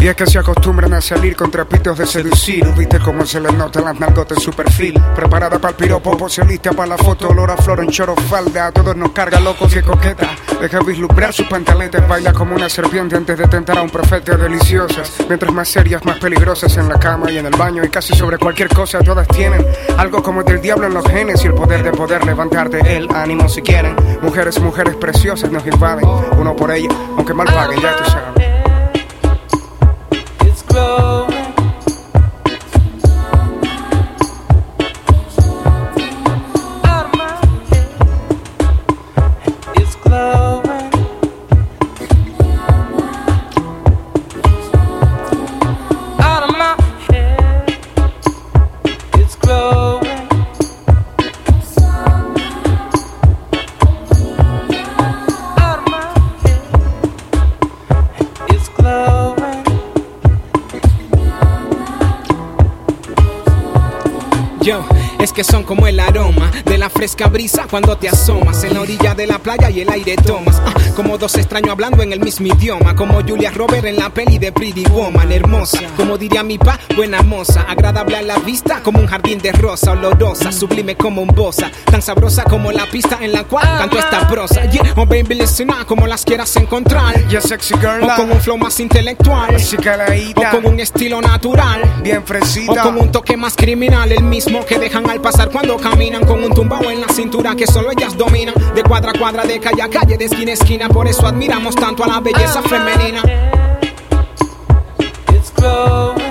es que se acostumbran a salir con trapitos de seducir. Viste cómo se les nota las nalgotas en su perfil. Preparada para el piropo, pose lista para la foto. Olor a flor en choro falda, a todos nos carga locos y coqueta. Deja vislumbrar sus pantaletas, baila como una serpiente antes de tentar a un profeta. Deliciosas, mientras más serias, más peligrosas en la cama y en el baño. Y casi sobre cualquier cosa todas tienen algo como del diablo en los genes y el poder de poder levantarte el ánimo si quieren. Mujeres preciosas nos invaden, uno por ella, aunque mal paguen, ya tú sabes. Es que son como el aroma de la fresca brisa cuando te asomas en la orilla de la playa y el aire tomas. Como dos extraños hablando en el mismo idioma, como Julia Roberts en la peli de Pretty Woman. Hermosa, como diría mi pa, buena moza, agradable a la vista como un jardín de rosa, olorosa, sublime como un bossa, tan sabrosa como la pista en la cual canto esta prosa. Yeah, oh baby listen up, como las quieras encontrar. Yeah, sexy girl, o con un flow más intelectual, o con un estilo natural, bien fresita, o con un toque más criminal, el mismo que dejan al pasar cuando caminan, con un tumbao en la cintura que solo ellas dominan, de cuadra a cuadra, de calle a calle, de esquina a esquina. Por eso admiramos tanto a la belleza femenina. It's growing.